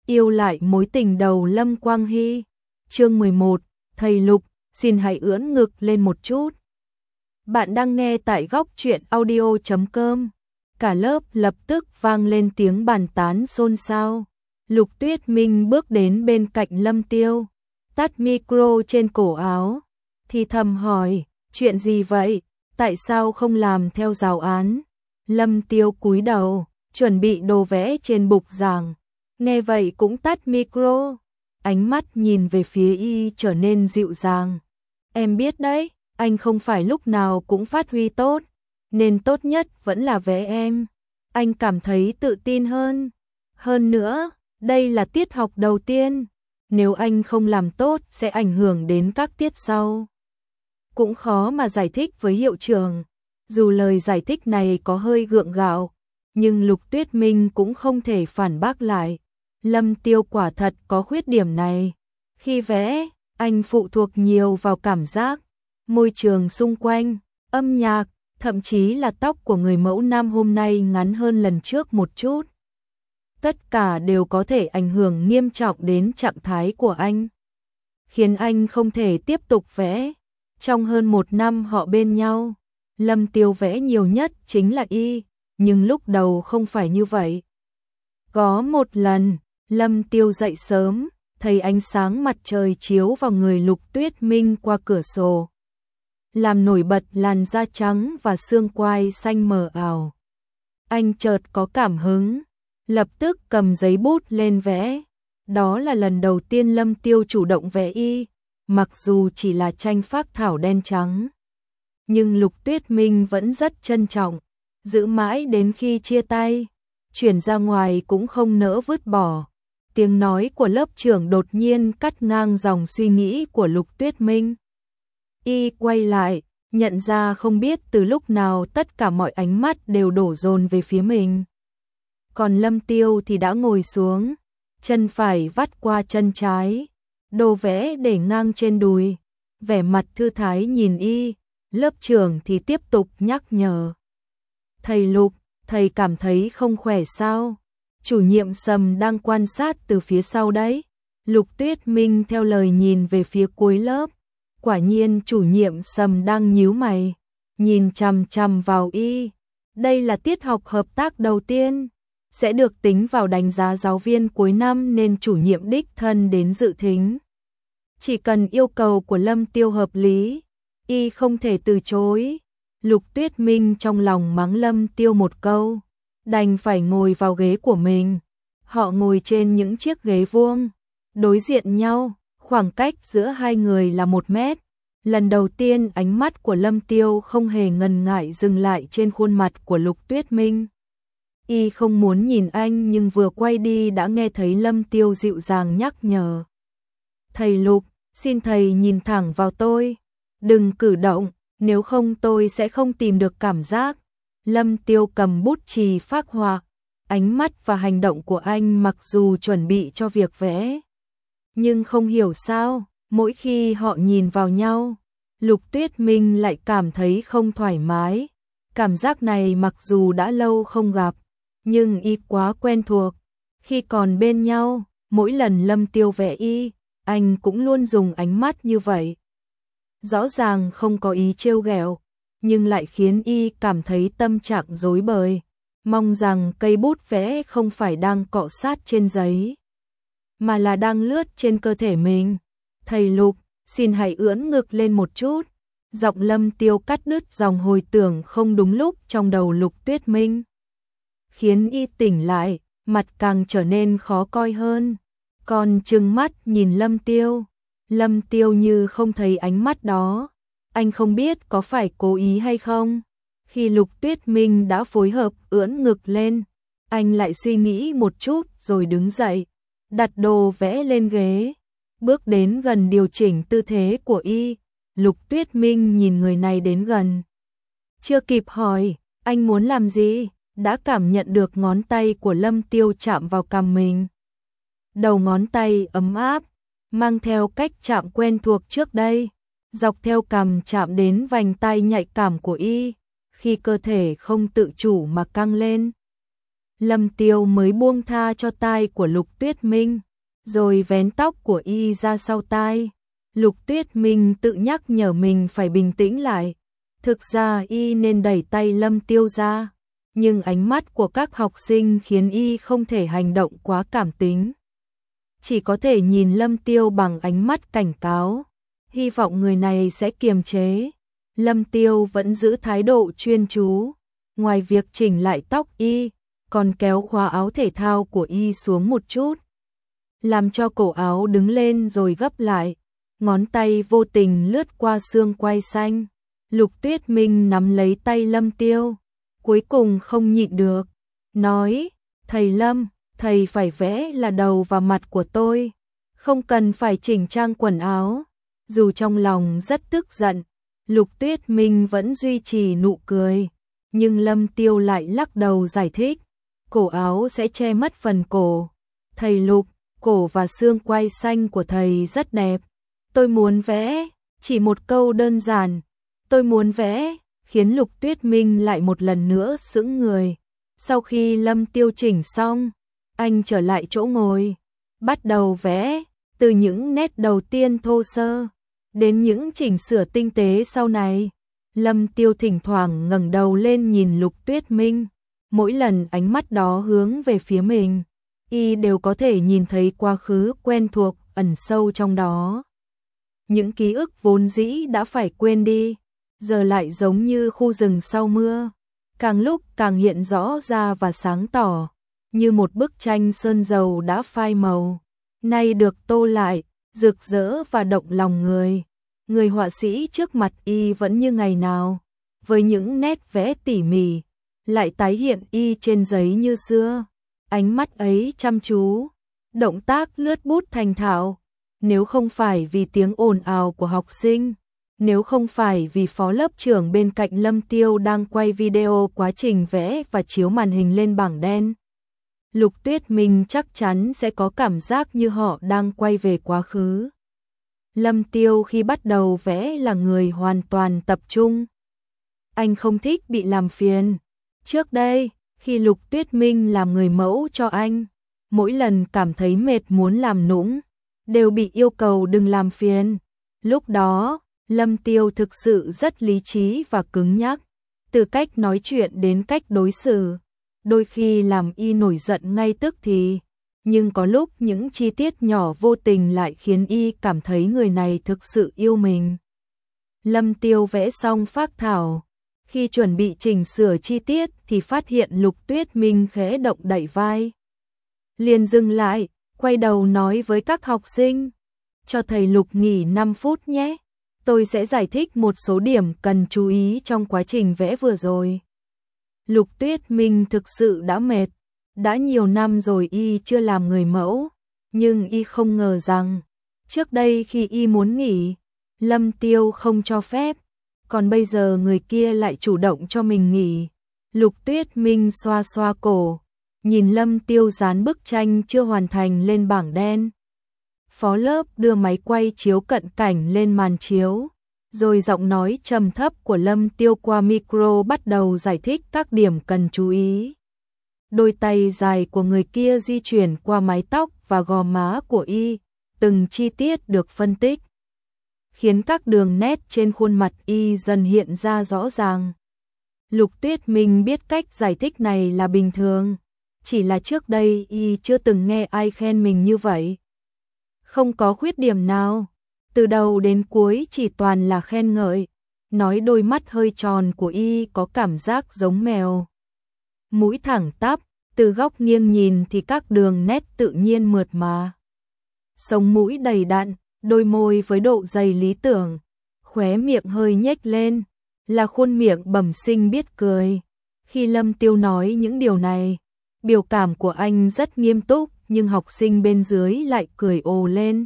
yêu lại mối tình đầu Lâm Quang Hy. Chương 11, thầy Lục, xin hãy ưỡn ngực lên một chút. Bạn đang nghe tại góc truyện audio.com. Cả lớp lập tức vang lên tiếng bàn tán xôn xao. Lục Tuyết Minh bước đến bên cạnh Lâm Tiêu, tắt micro trên cổ áo, thì thầm hỏi, chuyện gì vậy, tại sao không làm theo giáo án? Lâm Tiêu cúi đầu, chuẩn bị đồ vẽ trên bục giảng, nghe vậy cũng tắt micro, ánh mắt nhìn về phía y trở nên dịu dàng. Em biết đấy, anh không phải lúc nào cũng phát huy tốt, nên tốt nhất vẫn là vẽ em. Anh cảm thấy tự tin hơn. Hơn nữa, đây là tiết học đầu tiên, nếu anh không làm tốt sẽ ảnh hưởng đến các tiết sau. Cũng khó mà giải thích với hiệu trưởng. Dù lời giải thích này có hơi gượng gạo, nhưng Lục Tuyết Minh cũng không thể phản bác lại. Lâm Tiêu quả thật có khuyết điểm này. Khi vẽ, anh phụ thuộc nhiều vào cảm giác, môi trường xung quanh, âm nhạc, thậm chí là tóc của người mẫu nam hôm nay ngắn hơn lần trước một chút. Tất cả đều có thể ảnh hưởng nghiêm trọng đến trạng thái của anh, khiến anh không thể tiếp tục vẽ. Trong hơn 1 năm họ bên nhau, Lâm Tiêu vẽ nhiều nhất chính là y, nhưng lúc đầu không phải như vậy. Có một lần, Lâm Tiêu dậy sớm, thấy ánh sáng mặt trời chiếu vào người Lục Tuyết Minh qua cửa sổ, làm nổi bật làn da trắng và xương quai xanh mờ ảo. Anh chợt có cảm hứng, lập tức cầm giấy bút lên vẽ. Đó là lần đầu tiên Lâm Tiêu chủ động vẽ y, mặc dù chỉ là tranh phác thảo đen trắng. Nhưng Lục Tuyết Minh vẫn rất trân trọng, giữ mãi đến khi chia tay, chuyển ra ngoài cũng không nỡ vứt bỏ. Tiếng nói của lớp trưởng đột nhiên cắt ngang dòng suy nghĩ của Lục Tuyết Minh. Y quay lại, nhận ra không biết từ lúc nào tất cả mọi ánh mắt đều đổ dồn về phía mình. Còn Lâm Tiêu thì đã ngồi xuống, chân phải vắt qua chân trái, đồ vẽ để ngang trên đùi, vẻ mặt thư thái nhìn y. Lớp trưởng thì tiếp tục nhắc nhở. Thầy Lục, thầy cảm thấy không khỏe sao? Chủ nhiệm Sầm đang quan sát từ phía sau đấy. Lục Tuyết Minh theo lời nhìn về phía cuối lớp. Quả nhiên chủ nhiệm Sầm đang nhíu mày, nhìn chằm chằm vào y. Đây là tiết học hợp tác đầu tiên, sẽ được tính vào đánh giá giáo viên cuối năm nên chủ nhiệm đích thân đến dự thính. Chỉ cần yêu cầu của Lâm Tiêu hợp lý, y không thể từ chối. Lục Tuyết Minh trong lòng mắng Lâm Tiêu một câu, đành phải ngồi vào ghế của mình. Họ ngồi trên những chiếc ghế vuông, đối diện nhau, khoảng cách giữa hai người là 1 mét. Lần đầu tiên ánh mắt của Lâm Tiêu không hề ngần ngại dừng lại trên khuôn mặt của Lục Tuyết Minh. Y không muốn nhìn anh nhưng vừa quay đi đã nghe thấy Lâm Tiêu dịu dàng nhắc nhở. Thầy Lục, xin thầy nhìn thẳng vào tôi. Đừng cử động, nếu không tôi sẽ không tìm được cảm giác. Lâm Tiêu cầm bút chì phác họa, ánh mắt và hành động của anh mặc dù chuẩn bị cho việc vẽ, nhưng không hiểu sao, mỗi khi họ nhìn vào nhau, Lục Tuyết Minh lại cảm thấy không thoải mái. Cảm giác này mặc dù đã lâu không gặp, nhưng y quá quen thuộc. Khi còn bên nhau, mỗi lần Lâm Tiêu vẽ y, anh cũng luôn dùng ánh mắt như vậy. Rõ ràng không có ý trêu ghẹo, nhưng lại khiến y cảm thấy tâm trạng rối bời, mong rằng cây bút vẽ không phải đang cọ sát trên giấy, mà là đang lướt trên cơ thể mình. Thầy Lục, xin hãy ưỡn ngực lên một chút. Giọng Lâm Tiêu cắt đứt dòng hồi tưởng không đúng lúc trong đầu Lục Tuyết Minh, khiến y tỉnh lại, mặt càng trở nên khó coi hơn. Còn trừng mắt nhìn Lâm Tiêu. Lâm Tiêu như không thấy ánh mắt đó. Anh không biết có phải cố ý hay không. Khi Lục Tuyết Minh đã phối hợp ưỡn ngực lên, anh lại suy nghĩ một chút rồi đứng dậy, đặt đồ vẽ lên ghế, bước đến gần điều chỉnh tư thế của y. Lục Tuyết Minh nhìn người này đến gần, chưa kịp hỏi anh muốn làm gì, đã cảm nhận được ngón tay của Lâm Tiêu chạm vào cằm mình. Đầu ngón tay ấm áp, mang theo cách chạm quen thuộc trước đây, dọc theo cằm chạm đến vành tai nhạy cảm của y, khi cơ thể không tự chủ mà căng lên. Lâm Tiêu mới buông tha cho tai của Lục Tuyết Minh, rồi vén tóc của y ra sau tai. Lục Tuyết Minh tự nhắc nhở mình phải bình tĩnh lại. Thực ra y nên đẩy tay Lâm Tiêu ra, nhưng ánh mắt của các học sinh khiến y không thể hành động quá cảm tính. Chỉ có thể nhìn Lâm Tiêu bằng ánh mắt cảnh cáo, hy vọng người này sẽ kiềm chế. Lâm Tiêu vẫn giữ thái độ chuyên chú, ngoài việc chỉnh lại tóc y, còn kéo khóa áo thể thao của y xuống một chút, làm cho cổ áo đứng lên rồi gấp lại. Ngón tay vô tình lướt qua xương quai xanh. Lục Tuyết Minh nắm lấy tay Lâm Tiêu, cuối cùng không nhịn được, nói: "Thầy Lâm, thầy phải vẽ là đầu và mặt của tôi, không cần phải chỉnh trang quần áo." Dù trong lòng rất tức giận, Lục Tuyết Minh vẫn duy trì nụ cười, nhưng Lâm Tiêu lại lắc đầu giải thích: "Cổ áo sẽ che mất phần cổ. Thầy Lục, cổ và xương quai xanh của thầy rất đẹp. Tôi muốn vẽ, chỉ một câu đơn giản, tôi muốn vẽ." Khiến Lục Tuyết Minh lại một lần nữa sững người. Sau khi Lâm Tiêu chỉnh xong, anh trở lại chỗ ngồi, bắt đầu vẽ, từ những nét đầu tiên thô sơ, đến những chỉnh sửa tinh tế sau này. Lâm Tiêu thỉnh thoảng ngẩng đầu lên nhìn Lục Tuyết Minh, mỗi lần ánh mắt đó hướng về phía mình, y đều có thể nhìn thấy quá khứ quen thuộc ẩn sâu trong đó. Những ký ức vốn dĩ đã phải quên đi, giờ lại giống như khu rừng sau mưa, càng lúc càng hiện rõ ra và sáng tỏ, như một bức tranh sơn dầu đã phai màu, nay được tô lại, rực rỡ và động lòng người. Người họa sĩ trước mặt y vẫn như ngày nào, với những nét vẽ tỉ mỉ, lại tái hiện y trên giấy như xưa. Ánh mắt ấy chăm chú, động tác lướt bút thành thạo. Nếu không phải vì tiếng ồn ào của học sinh, nếu không phải vì phó lớp trưởng bên cạnh Lâm Tiêu đang quay video quá trình vẽ và chiếu màn hình lên bảng đen, Lục Tuyết Minh chắc chắn sẽ có cảm giác như họ đang quay về quá khứ. Lâm Tiêu khi bắt đầu vẽ là người hoàn toàn tập trung. Anh không thích bị làm phiền. Trước đây, khi Lục Tuyết Minh làm người mẫu cho anh, mỗi lần cảm thấy mệt muốn làm nũng, đều bị yêu cầu đừng làm phiền. Lúc đó, Lâm Tiêu thực sự rất lý trí và cứng nhắc, từ cách nói chuyện đến cách đối xử, đôi khi làm y nổi giận ngay tức thì, nhưng có lúc những chi tiết nhỏ vô tình lại khiến y cảm thấy người này thực sự yêu mình. Lâm Tiêu vẽ xong phác thảo, khi chuẩn bị chỉnh sửa chi tiết thì phát hiện Lục Tuyết Minh khẽ động đậy vai. Liền dừng lại, quay đầu nói với các học sinh: "Cho thầy Lục nghỉ 5 phút nhé, tôi sẽ giải thích một số điểm cần chú ý trong quá trình vẽ vừa rồi." Lục Tuyết Minh thực sự đã mệt, đã nhiều năm rồi y chưa làm người mẫu, nhưng y không ngờ rằng, trước đây khi y muốn nghỉ, Lâm Tiêu không cho phép, còn bây giờ người kia lại chủ động cho mình nghỉ. Lục Tuyết Minh xoa xoa cổ, nhìn Lâm Tiêu dán bức tranh chưa hoàn thành lên bảng đen. Phó lớp đưa máy quay chiếu cận cảnh lên màn chiếu, rồi giọng nói trầm thấp của Lâm Tiêu qua micro bắt đầu giải thích các điểm cần chú ý. Đôi tay dài của người kia di chuyển qua mái tóc và gò má của y, từng chi tiết được phân tích, khiến các đường nét trên khuôn mặt y dần hiện ra rõ ràng. Lục Tuyết Minh biết cách giải thích này là bình thường, chỉ là trước đây y chưa từng nghe ai khen mình như vậy. Không có khuyết điểm nào, từ đầu đến cuối chỉ toàn là khen ngợi, nói đôi mắt hơi tròn của y có cảm giác giống mèo. Mũi thẳng tắp, từ góc nghiêng nhìn thì các đường nét tự nhiên mượt mà. Sống mũi đầy đặn, đôi môi với độ dày lý tưởng, khóe miệng hơi nhếch lên, là khuôn miệng bẩm sinh biết cười. Khi Lâm Tiêu nói những điều này, biểu cảm của anh rất nghiêm túc, nhưng học sinh bên dưới lại cười ồ lên.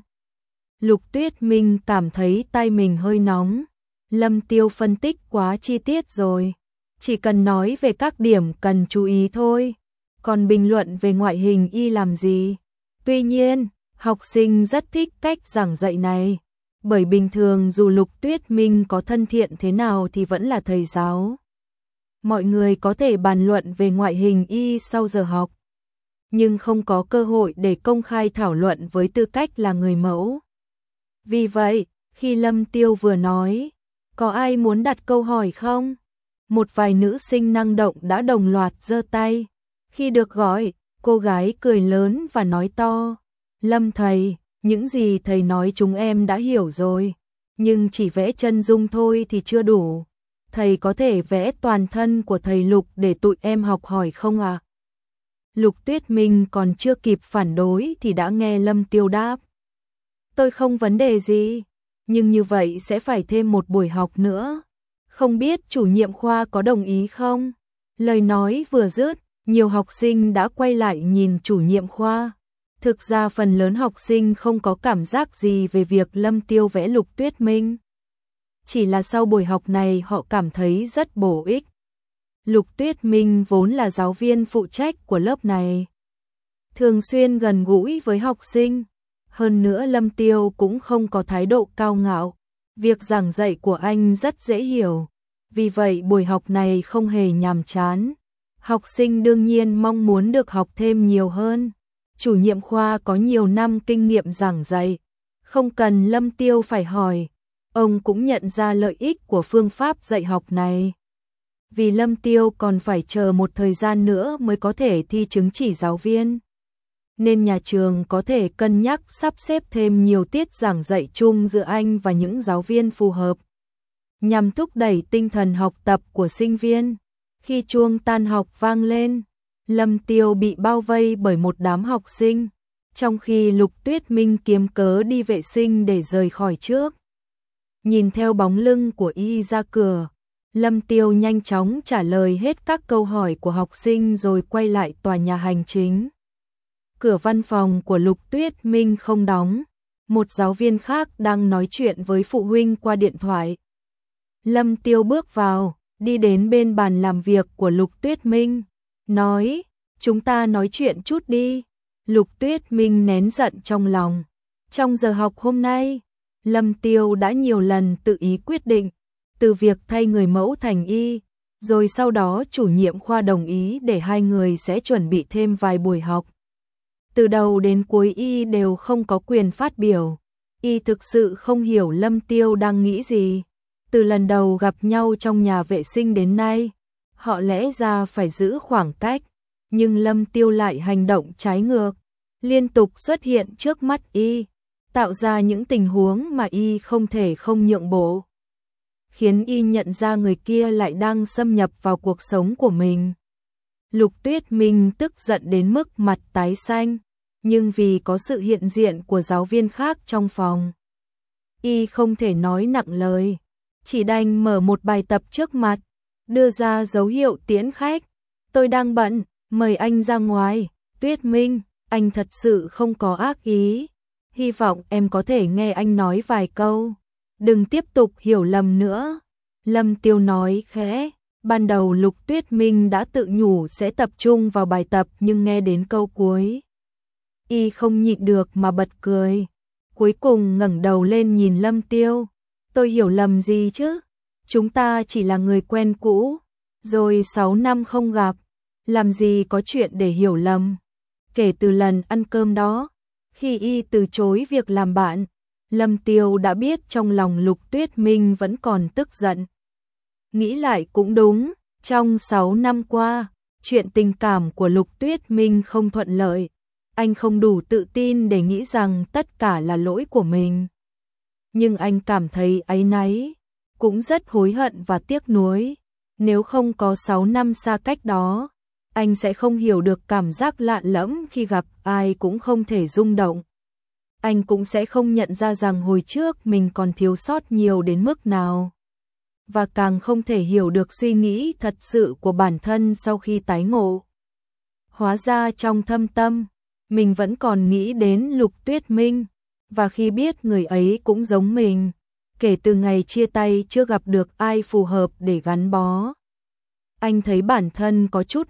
Lục Tuyết Minh cảm thấy tay mình hơi nóng. Lâm Tiêu phân tích quá chi tiết rồi, chỉ cần nói về các điểm cần chú ý thôi, còn bình luận về ngoại hình y làm gì. Tuy nhiên, học sinh rất thích cách giảng dạy này, bởi bình thường dù Lục Tuyết Minh có thân thiện thế nào thì vẫn là thầy giáo. mọi người có thể bàn luận về ngoại hình y sau giờ học, nhưng không có cơ hội để công khai thảo luận với tư cách là người mẫu. Vì vậy, khi Lâm Tiêu vừa nói, có ai muốn đặt câu hỏi không? Một vài nữ sinh năng động đã đồng loạt giơ tay. Khi được gọi, cô gái cười lớn và nói to, Lâm thầy, những gì thầy nói chúng em đã hiểu rồi, nhưng chỉ vẽ chân dung thôi thì chưa đủ. Thầy có thể vẽ toàn thân của thầy Lục để tụi em học hỏi không ạ? Lục Tuyết Minh còn chưa kịp phản đối thì đã nghe Lâm Tiêu đáp. Tôi không vấn đề gì, nhưng như vậy sẽ phải thêm một buổi học nữa. Không biết chủ nhiệm khoa có đồng ý không? Lời nói vừa dứt, nhiều học sinh đã quay lại nhìn chủ nhiệm khoa. Thực ra phần lớn học sinh không có cảm giác gì về việc Lâm Tiêu vẽ Lục Tuyết Minh. Chỉ là sau buổi học này họ cảm thấy rất bổ ích. Lục Tuyết Minh vốn là giáo viên phụ trách của lớp này, thường xuyên gần gũi với học sinh. Hơn nữa Lâm Tiêu cũng không có thái độ cao ngạo. Việc giảng dạy của anh rất dễ hiểu. Vì vậy buổi học này không hề nhàm chán. Học sinh đương nhiên mong muốn được học thêm nhiều hơn. Chủ nhiệm khoa có nhiều năm kinh nghiệm giảng dạy, không cần Lâm Tiêu phải hỏi. Ông cũng nhận ra lợi ích của phương pháp dạy học này. Vì Lâm Tiêu còn phải chờ một thời gian nữa mới có thể thi chứng chỉ giáo viên, nên nhà trường có thể cân nhắc sắp xếp thêm nhiều tiết giảng dạy chung giữa anh và những giáo viên phù hợp, nhằm thúc đẩy tinh thần học tập của sinh viên. Khi chuông tan học vang lên, Lâm Tiêu bị bao vây bởi một đám học sinh, trong khi Lục Tuyết Minh kiếm cớ đi vệ sinh để rời khỏi trước. Nhìn theo bóng lưng của y ra cửa, Lâm Tiêu nhanh chóng trả lời hết các câu hỏi của học sinh rồi quay lại tòa nhà hành chính. Cửa văn phòng của Lục Tuyết Minh không đóng, một giáo viên khác đang nói chuyện với phụ huynh qua điện thoại. Lâm Tiêu bước vào, đi đến bên bàn làm việc của Lục Tuyết Minh, nói, chúng ta nói chuyện chút đi. Lục Tuyết Minh nén giận trong lòng. Trong giờ học hôm nay, Lâm Tiêu đã nhiều lần tự ý quyết định, từ việc thay người mẫu thành y, rồi sau đó chủ nhiệm khoa đồng ý để hai người sẽ chuẩn bị thêm vài buổi học. Từ đầu đến cuối y đều không có quyền phát biểu. Y thực sự không hiểu Lâm Tiêu đang nghĩ gì. Từ lần đầu gặp nhau trong nhà vệ sinh đến nay, họ lẽ ra phải giữ khoảng cách, nhưng Lâm Tiêu lại hành động trái ngược, liên tục xuất hiện trước mắt y, tạo ra những tình huống mà y không thể không nhượng bộ, khiến y nhận ra người kia lại đang xâm nhập vào cuộc sống của mình. Lục Tuyết Minh tức giận đến mức mặt tái xanh, nhưng vì có sự hiện diện của giáo viên khác trong phòng, y không thể nói nặng lời, chỉ đành mở một bài tập trước mặt, đưa ra dấu hiệu tiễn khách. Tôi đang bận, mời anh ra ngoài. Tuyết Minh, anh thật sự không có ác ý. Hy vọng em có thể nghe anh nói vài câu. Đừng tiếp tục hiểu lầm nữa. Lâm Tiêu nói khẽ. Ban đầu Lục Tuyết Minh đã tự nhủ sẽ tập trung vào bài tập, nhưng nghe đến câu cuối, y không nhịn được mà bật cười. Cuối cùng ngẩng đầu lên nhìn Lâm Tiêu. Tôi hiểu lầm gì chứ? Chúng ta chỉ là người quen cũ, rồi 6 năm không gặp, làm gì có chuyện để hiểu lầm. Kể từ lần ăn cơm đó, khi y từ chối việc làm bạn, Lâm Tiêu đã biết trong lòng Lục Tuyết Minh vẫn còn tức giận. Nghĩ lại cũng đúng, trong 6 năm qua, chuyện tình cảm của Lục Tuyết Minh không thuận lợi. Anh không đủ tự tin để nghĩ rằng tất cả là lỗi của mình. Nhưng anh cảm thấy áy náy, cũng rất hối hận và tiếc nuối. Nếu không có 6 năm xa cách đó, anh sẽ không hiểu được cảm giác lạ lẫm khi gặp ai cũng không thể rung động. Anh cũng sẽ không nhận ra rằng hồi trước mình còn thiếu sót nhiều đến mức nào. Và càng không thể hiểu được suy nghĩ thật sự của bản thân sau khi tái ngộ. Hóa ra trong thâm tâm, mình vẫn còn nghĩ đến Lục Tuyết Minh. Và khi biết người ấy cũng giống mình, kể từ ngày chia tay chưa gặp được ai phù hợp để gắn bó. Anh thấy bản thân có chút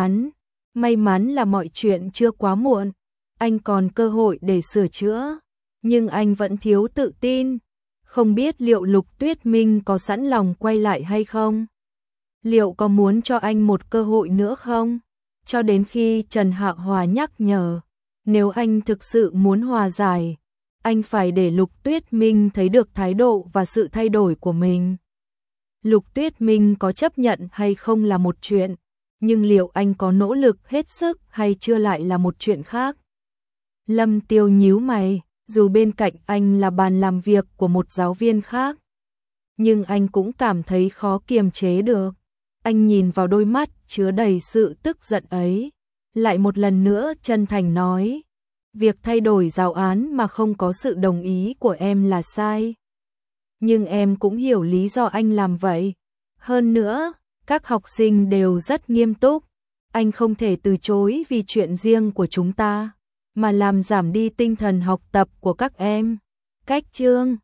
may mắn là mọi chuyện chưa quá muộn, anh còn cơ hội để sửa chữa, nhưng anh vẫn thiếu tự tin, không biết liệu Lục Tuyết Minh có sẵn lòng quay lại hay không. Liệu có muốn cho anh một cơ hội nữa không? Cho đến khi Trần Hạo Hòa nhắc nhở, nếu anh thực sự muốn hòa giải, anh phải để Lục Tuyết Minh thấy được thái độ và sự thay đổi của mình. Lục Tuyết Minh có chấp nhận hay không là một chuyện, nhưng liệu anh có nỗ lực hết sức hay chưa lại là một chuyện khác. Lâm Tiêu nhíu mày, dù bên cạnh anh là bàn làm việc của một giáo viên khác, nhưng anh cũng cảm thấy khó kiềm chế được. Anh nhìn vào đôi mắt chứa đầy sự tức giận ấy, lại một lần nữa chân thành nói, việc thay đổi giáo án mà không có sự đồng ý của em là sai. Nhưng em cũng hiểu lý do anh làm vậy. Hơn nữa, các học sinh đều rất nghiêm túc. Anh không thể từ chối vì chuyện riêng của chúng ta, mà làm giảm đi tinh thần học tập của các em. Cách chương